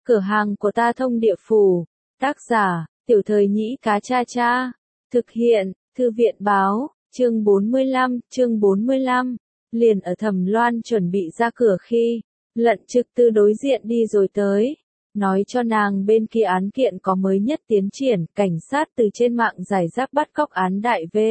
Cửa hàng của ta thông địa phủ. Tác giả, Tiểu Thời Nhĩ Cá Cha Cha. Thực hiện, Thư viện báo, chương 45. Liền ở Thẩm Loan chuẩn bị ra cửa khi, Lận Trực Tư đối diện đi rồi tới. Nói cho nàng bên kia án kiện có mới nhất tiến triển, cảnh sát từ trên mạng giải rác bắt cóc án đại V.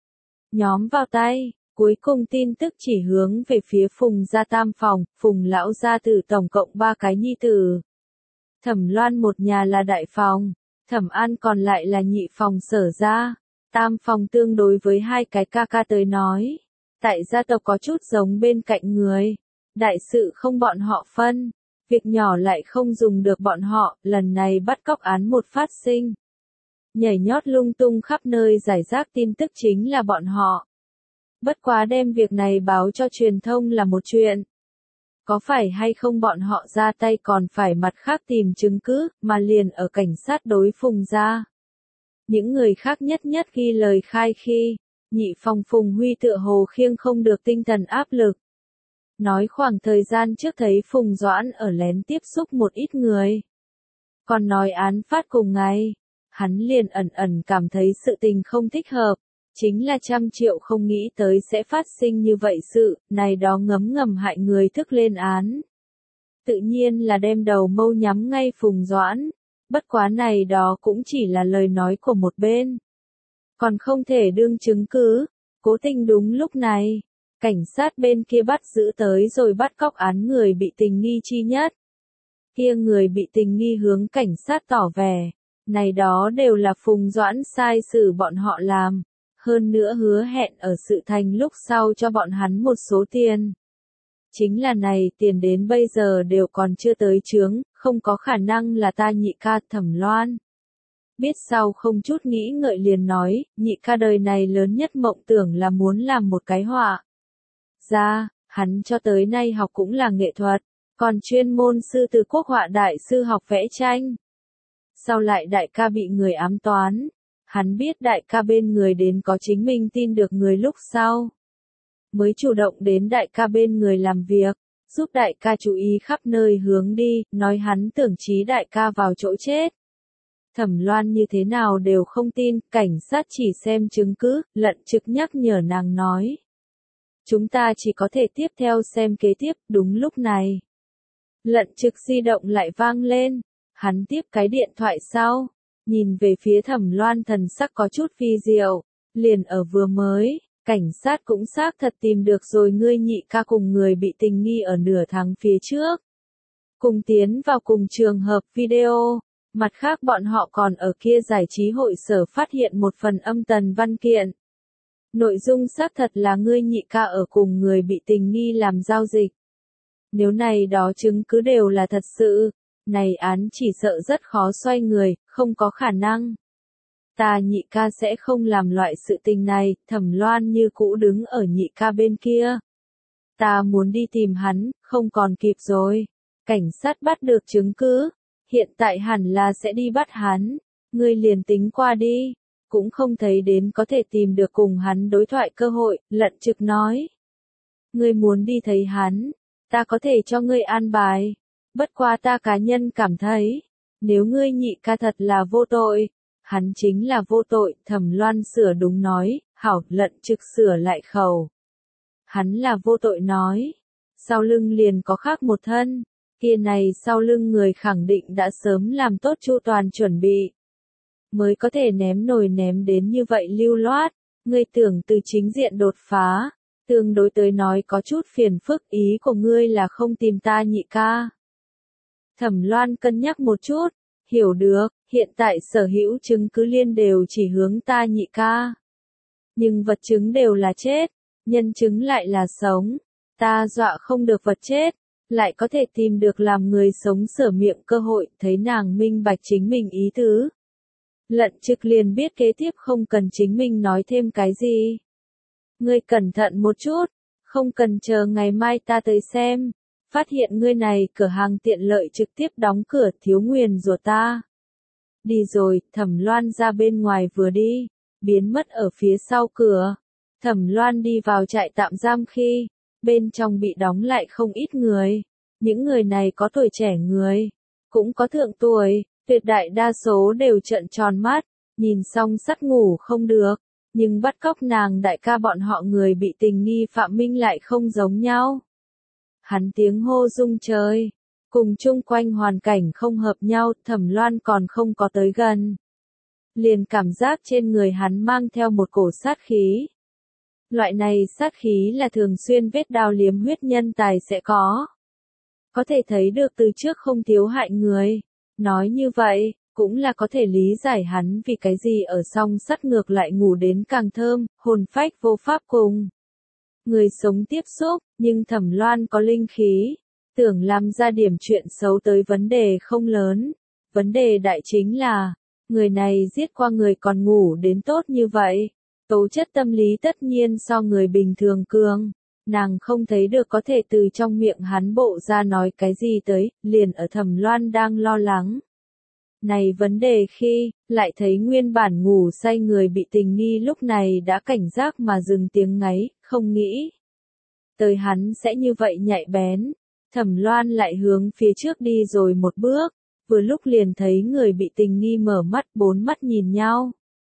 Nhóm vào tay, cuối cùng tin tức chỉ hướng về phía Phùng gia tam phòng, Phùng lão gia tử tổng cộng 3 cái nhi tử. Thẩm Loan một nhà là đại phòng, Thẩm An còn lại là nhị phòng Sở gia, tam phòng tương đối với 2 cái ca ca tới nói. Tại gia tộc có chút giống bên cạnh người, đại sự không bọn họ phân, việc nhỏ lại không dùng được bọn họ, lần này bắt cóc án một phát sinh. Nhảy nhót lung tung khắp nơi giải rác tin tức chính là bọn họ. Bất quá đem việc này báo cho truyền thông là một chuyện. Có phải hay không bọn họ ra tay còn phải mặt khác tìm chứng cứ, mà liền ở cảnh sát đối Phùng gia. Những người khác nhất ghi lời khai khi, nhị phòng Phùng Huy tựa hồ khiêng không được tinh thần áp lực. Nói khoảng thời gian trước thấy Phùng Doãn ở lén tiếp xúc một ít người. Còn nói án phát cùng ngày, hắn liền ẩn cảm thấy sự tình không thích hợp. Chính là 100 triệu không nghĩ tới sẽ phát sinh như vậy sự, này đó ngấm hại người thức lên án. Tự nhiên là đem đầu mâu nhắm ngay Phùng Doãn, bất quá này đó cũng chỉ là lời nói của một bên. Còn không thể đương chứng cứ, cố tình đúng lúc này, cảnh sát bên kia bắt giữ tới rồi bắt cóc án người bị tình nghi chi nhất. Kia người bị tình nghi hướng cảnh sát tỏ vẻ, này đó đều là Phùng Doãn sai xử bọn họ làm. Hơn nữa hứa hẹn ở sự thành lúc sau cho bọn hắn một số tiền. Chính là này tiền đến bây giờ đều còn chưa tới chướng, không có khả năng là ta nhị ca Thẩm Loan. Biết sau không chút nghĩ ngợi liền nói, nhị ca đời này lớn nhất mộng tưởng là muốn làm một cái họa. Ra, hắn cho tới nay học cũng là nghệ thuật, còn chuyên môn sư từ quốc họa đại sư học vẽ tranh. Sau lại đại ca bị người ám toán. Hắn biết đại ca bên người đến có chính mình tin được người lúc sau. Mới chủ động đến đại ca bên người làm việc, giúp đại ca chú ý khắp nơi hướng đi, nói hắn tưởng chí đại ca vào chỗ chết. Thẩm Loan như thế nào đều không tin, cảnh sát chỉ xem chứng cứ, Lận Trực nhắc nhở nàng nói. Chúng ta chỉ có thể tiếp theo xem kế tiếp, đúng lúc này. Lận Trực di động lại vang lên, hắn tiếp cái điện thoại sau. Nhìn về phía Thẩm Loan thần sắc có chút phi diệu, liền ở vừa mới, cảnh sát cũng xác thật tìm được rồi ngươi nhị ca cùng người bị tình nghi ở nửa tháng phía trước. Cùng tiến vào cùng trường hợp video, mặt khác bọn họ còn ở kia giải trí hội sở phát hiện một phần âm tần văn kiện. Nội dung xác thật là ngươi nhị ca ở cùng người bị tình nghi làm giao dịch. Nếu này đó chứng cứ đều là thật sự, này án chỉ sợ rất khó xoay người, không có khả năng. Ta nhị ca sẽ không làm loại sự tình này, Thẩm Loan như cũ đứng ở nhị ca bên kia. Ta muốn đi tìm hắn, không còn kịp rồi. Cảnh sát bắt được chứng cứ, hiện tại hẳn là sẽ đi bắt hắn, ngươi liền tính qua đi, cũng không thấy đến có thể tìm được cùng hắn đối thoại cơ hội, Lận Trực nói. Ngươi muốn đi thấy hắn, ta có thể cho ngươi an bài. Bất quá ta cá nhân cảm thấy, nếu ngươi nhị ca thật là vô tội, hắn chính là vô tội, Thẩm Loan sửa đúng nói, hảo, Lận Trực sửa lại khẩu. Hắn là vô tội nói, sau lưng liền có khác một thân, kia này sau lưng người khẳng định đã sớm làm tốt chu toàn chuẩn bị. Mới có thể ném nồi ném đến như vậy lưu loát, ngươi tưởng từ chính diện đột phá, tương đối tới nói có chút phiền phức, ý của ngươi là không tìm ta nhị ca. Thẩm Loan cân nhắc một chút, hiểu được, hiện tại sở hữu chứng cứ liên đều chỉ hướng ta nhị ca. Nhưng vật chứng đều là chết, nhân chứng lại là sống. Ta dọa không được vật chết, lại có thể tìm được làm người sống sửa miệng cơ hội, thấy nàng minh bạch chính mình ý tứ. Lận Trực liền biết kế tiếp không cần chính mình nói thêm cái gì. Ngươi cẩn thận một chút, không cần chờ ngày mai ta tới xem. Phát hiện ngươi này cửa hàng tiện lợi trực tiếp đóng cửa, thiếu nguyền rủa ta. Đi rồi, Thẩm Loan ra bên ngoài vừa đi, biến mất ở phía sau cửa. Thẩm Loan đi vào trại tạm giam khi, bên trong bị đóng lại không ít người. Những người này có tuổi trẻ người, cũng có thượng tuổi, tuyệt đại đa số đều trợn tròn mắt, nhìn xong sắt ngủ không được, nhưng bắt cóc nàng đại ca bọn họ người bị tình nghi Phạm Minh lại không giống nhau. Hắn tiếng hô rung trời, cùng chung quanh hoàn cảnh không hợp nhau, Thẩm Loan còn không có tới gần. Liền cảm giác trên người hắn mang theo một cổ sát khí. Loại này sát khí là thường xuyên vết đao liếm huyết nhân tài sẽ có. Có thể thấy được từ trước không thiếu hại người. Nói như vậy, cũng là có thể lý giải hắn vì cái gì ở song sắt ngược lại ngủ đến càng thơm, hồn phách vô pháp cùng. Người sống tiếp xúc, nhưng Thẩm Loan có linh khí, tưởng làm ra điểm chuyện xấu tới vấn đề không lớn. Vấn đề đại chính là, người này giết qua người còn ngủ đến tốt như vậy. Tố chất tâm lý tất nhiên so người bình thường cường. Nàng không thấy được có thể từ trong miệng hắn bộ ra nói cái gì tới, liền ở Thẩm Loan đang lo lắng. Này vấn đề khi, lại thấy nguyên bản ngủ say người bị tình nghi lúc này đã cảnh giác mà dừng tiếng ngáy, không nghĩ. Tới hắn sẽ như vậy nhạy bén. Thẩm Loan lại hướng phía trước đi rồi một bước, vừa lúc liền thấy người bị tình nghi mở mắt, bốn mắt nhìn nhau.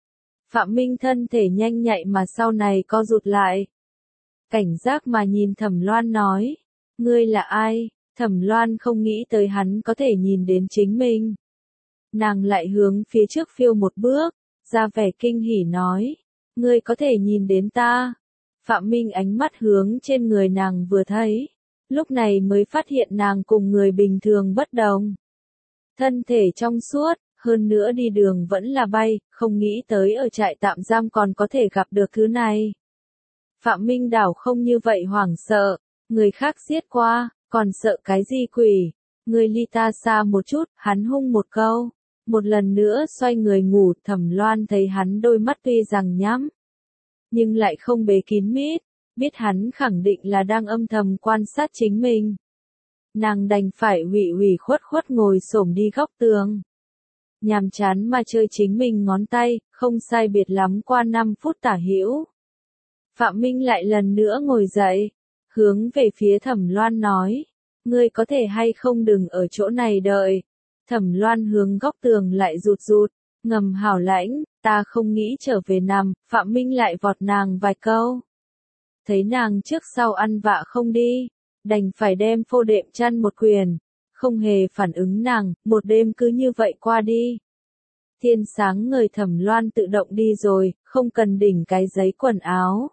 Phạm Minh thân thể nhanh nhạy mà sau này co rụt lại. Cảnh giác mà nhìn Thẩm Loan nói, ngươi là ai? Thẩm Loan không nghĩ tới hắn có thể nhìn đến chính mình. Nàng lại hướng phía trước phiêu một bước, ra vẻ kinh hỉ nói, ngươi có thể nhìn đến ta. Phạm Minh ánh mắt hướng trên người nàng vừa thấy, lúc này mới phát hiện nàng cùng người bình thường bất đồng. Thân thể trong suốt, hơn nữa đi đường vẫn là bay, không nghĩ tới ở trại tạm giam còn có thể gặp được thứ này. Phạm Minh đảo không như vậy hoảng sợ, người khác giết qua, còn sợ cái gì quỷ, người ly ta xa một chút, hắn hung một câu, một lần nữa xoay người ngủ. Thẩm Loan thấy hắn đôi mắt tuy rằng nhắm, nhưng lại không bế kín mít, biết hắn khẳng định là đang âm thầm quan sát chính mình. Nàng đành phải ủy khuất ngồi xổm đi góc tường. Nhàm chán mà chơi chính mình ngón tay, không sai biệt lắm qua 5 phút tả hữu. Phạm Minh lại lần nữa ngồi dậy, hướng về phía Thẩm Loan nói, ngươi có thể hay không đừng ở chỗ này đợi. Thẩm Loan hướng góc tường lại rụt, ngầm hảo lãnh, ta không nghĩ trở về nằm. Phạm Minh lại vọt nàng vài câu. Thấy nàng trước sau ăn vạ không đi, đành phải đem phô đệm chăn một quyền, không hề phản ứng nàng, một đêm cứ như vậy qua đi. Thiên sáng ngời, Thẩm Loan tự động đi rồi, không cần đỉnh cái giấy quần áo.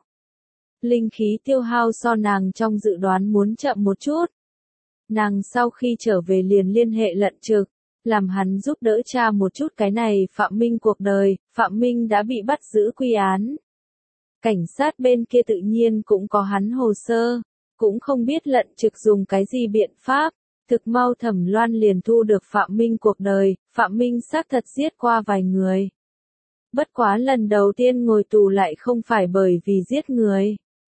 Linh khí tiêu hao so nàng trong dự đoán muốn chậm một chút. Nàng sau khi trở về liền liên hệ Lận Trực, làm hắn giúp đỡ tra một chút cái này Phạm Minh cuộc đời. Phạm Minh đã bị bắt giữ quy án. Cảnh sát bên kia tự nhiên cũng có hắn hồ sơ, cũng không biết Lận Trực dùng cái gì biện pháp. Thực mau Thẩm Loan liền thu được Phạm Minh cuộc đời. Phạm Minh xác thật giết qua vài người. Bất quá lần đầu tiên ngồi tù lại không phải bởi vì giết người,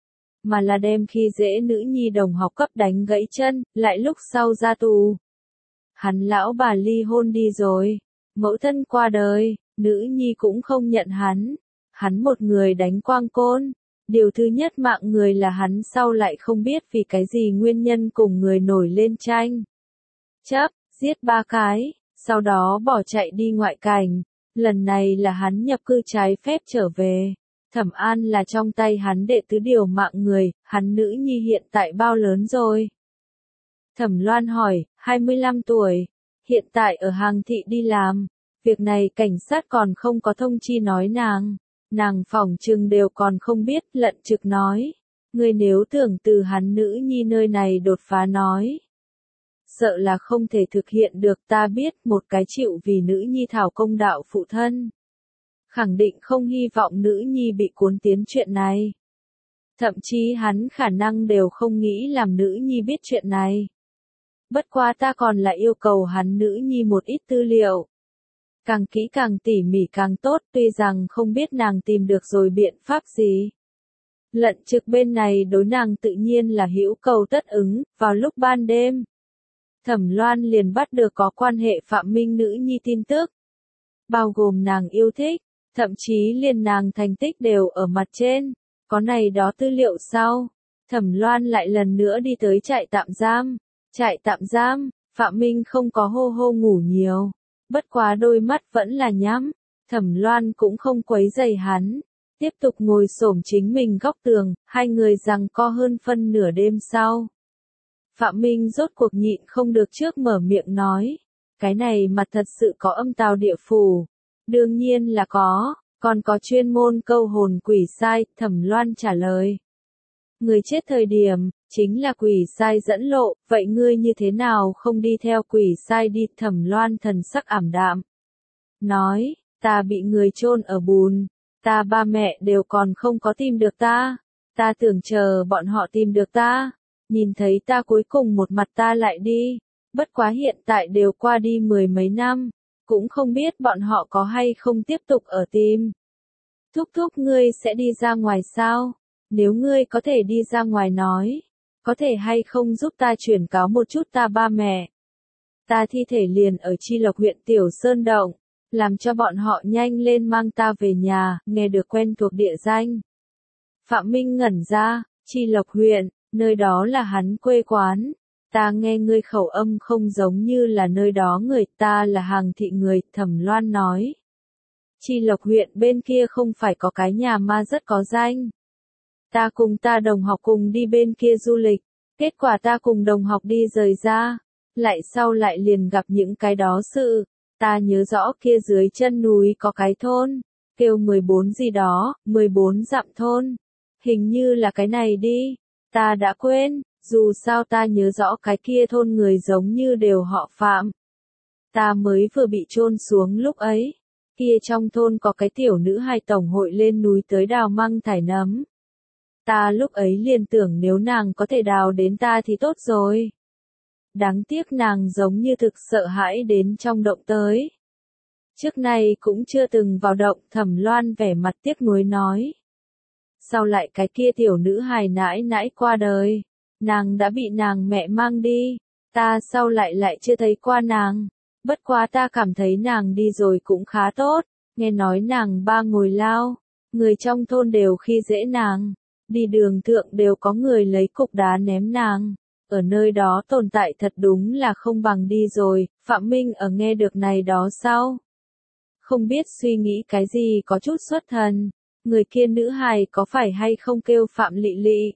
mà là đem khi dễ nữ nhi đồng học cấp đánh gãy chân, lại lúc sau ra tù. Hắn lão bà ly hôn đi rồi, mẫu thân qua đời, nữ nhi cũng không nhận hắn. Hắn một người đánh quang côn. Điều thứ nhất mạng người là hắn sau lại không biết vì cái gì nguyên nhân cùng người nổi lên tranh chấp, giết 3 cái, sau đó bỏ chạy đi ngoại cảnh. Lần này là hắn nhập cư trái phép trở về. Thẩm An là trong tay hắn đệ tứ điều mạng người, hắn nữ nhi hiện tại bao lớn rồi? Thẩm Loan hỏi, 25 tuổi, hiện tại ở Hàng Thị đi làm. Việc này cảnh sát còn không có thông chi nói nàng phỏng chừng đều còn không biết. Lận Trực nói, ngươi nếu tưởng từ hắn nữ nhi nơi này đột phá nói, sợ là không thể thực hiện được. Ta biết một cái chịu vì nữ nhi thảo công đạo phụ thân, khẳng định không hy vọng nữ nhi bị cuốn tiến chuyện này. Thậm chí hắn khả năng đều không nghĩ làm nữ nhi biết chuyện này. Bất quá ta còn lại yêu cầu hắn nữ nhi một ít tư liệu. Càng kỹ càng tỉ mỉ càng tốt, tuy rằng không biết nàng tìm được rồi biện pháp gì. Lận Trực bên này đối nàng tự nhiên là hữu cầu tất ứng. Vào lúc ban đêm, Thẩm Loan liền bắt được có quan hệ Phạm Minh nữ nhi tin tức, bao gồm nàng yêu thích, thậm chí liền nàng thành tích đều ở mặt trên. Có này đó tư liệu sau, Thẩm Loan lại lần nữa đi tới trại tạm giam. Trại tạm giam, Phạm Minh không có hô hô ngủ nhiều, bất quá đôi mắt vẫn là nhắm. Thẩm Loan cũng không quấy rầy hắn, tiếp tục ngồi xổm chính mình góc tường, hai người giằng co hơn phân nửa đêm sau. Phạm Minh rốt cuộc nhịn không được trước mở miệng nói, cái này mặt thật sự có âm tào địa phủ. Đương nhiên là có, còn có chuyên môn câu hồn quỷ sai, Thẩm Loan trả lời. Người chết thời điểm, chính là quỷ sai dẫn lộ, vậy ngươi như thế nào không đi theo quỷ sai đi? Thẩm Loan thần sắc ảm đạm. Nói, ta bị người chôn ở bùn, ta ba mẹ đều còn không có tìm được ta. Ta tưởng chờ bọn họ tìm được ta, nhìn thấy ta cuối cùng một mặt ta lại đi. Bất quá hiện tại đều qua đi 10 mấy năm, cũng không biết bọn họ có hay không tiếp tục ở tìm. Thúc thúc ngươi sẽ đi ra ngoài sao? Nếu ngươi có thể đi ra ngoài nói, có thể hay không giúp ta chuyển cáo một chút ta ba mẹ. Ta thi thể liền ở Chi Lộc huyện Tiểu Sơn Động, làm cho bọn họ nhanh lên mang ta về nhà, nghe được quen thuộc địa danh. Phạm Minh ngẩn ra, Chi Lộc huyện, nơi đó là hắn quê quán. Ta nghe ngươi khẩu âm không giống như là nơi đó người, ta là Hàng Thị người, Thẩm Loan nói. Chi Lộc huyện bên kia không phải có cái nhà ma rất có danh. Ta cùng ta đồng học cùng đi bên kia du lịch, kết quả ta cùng đồng học đi rời ra, lại sau lại liền gặp những cái đó sự. Ta nhớ rõ kia dưới chân núi có cái thôn, kêu 14 gì đó, 14 dặm thôn. Hình như là cái này đi, ta đã quên, dù sao ta nhớ rõ cái kia thôn người giống như đều họ Phạm. Ta mới vừa bị chôn xuống lúc ấy, kia trong thôn có cái tiểu nữ hài tổng hội lên núi tới đào măng thải nấm. Ta lúc ấy liền tưởng nếu nàng có thể đào đến ta thì tốt rồi. Đáng tiếc nàng giống như thực sợ hãi đến trong động tới. Trước nay cũng chưa từng vào động, Thẩm Loan vẻ mặt tiếc nuối nói. Sau lại cái kia tiểu nữ hài nãi nãi qua đời, nàng đã bị nàng mẹ mang đi, ta sau lại chưa thấy qua nàng. Bất quá ta cảm thấy nàng đi rồi cũng khá tốt, nghe nói nàng ba ngồi lao, người trong thôn đều khi dễ nàng, đi đường thượng đều có người lấy cục đá ném nàng, ở nơi đó tồn tại thật đúng là không bằng đi rồi. Phạm Minh ở nghe được này đó sau, không biết suy nghĩ cái gì có chút xuất thần, người kia nữ hài có phải hay không kêu Phạm Lị Lị?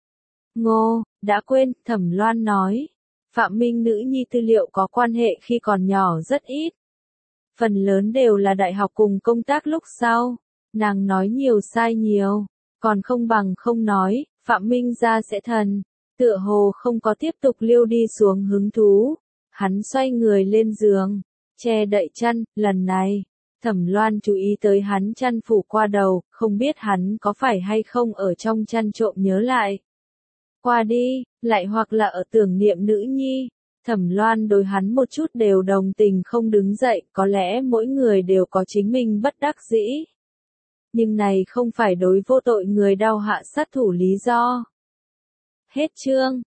Ngô, đã quên, Thẩm Loan nói. Phạm Minh nữ nhi tư liệu có quan hệ khi còn nhỏ rất ít. Phần lớn đều là đại học cùng công tác lúc sau. Nàng nói nhiều sai nhiều, còn không bằng không nói. Phạm Minh ra sẽ thần, tựa hồ không có tiếp tục liêu đi xuống hứng thú. Hắn xoay người lên giường, che đậy chăn, lần này, Thẩm Loan chú ý tới hắn chăn phủ qua đầu, không biết hắn có phải hay không ở trong chăn trộm nhớ lại. Qua đi, lại hoặc là ở tưởng niệm nữ nhi. Thẩm Loan đối hắn một chút đều đồng tình không đứng dậy, có lẽ mỗi người đều có chính mình bất đắc dĩ. Nhưng này không phải đối vô tội người đau hạ sát thủ lý do. Hết chương.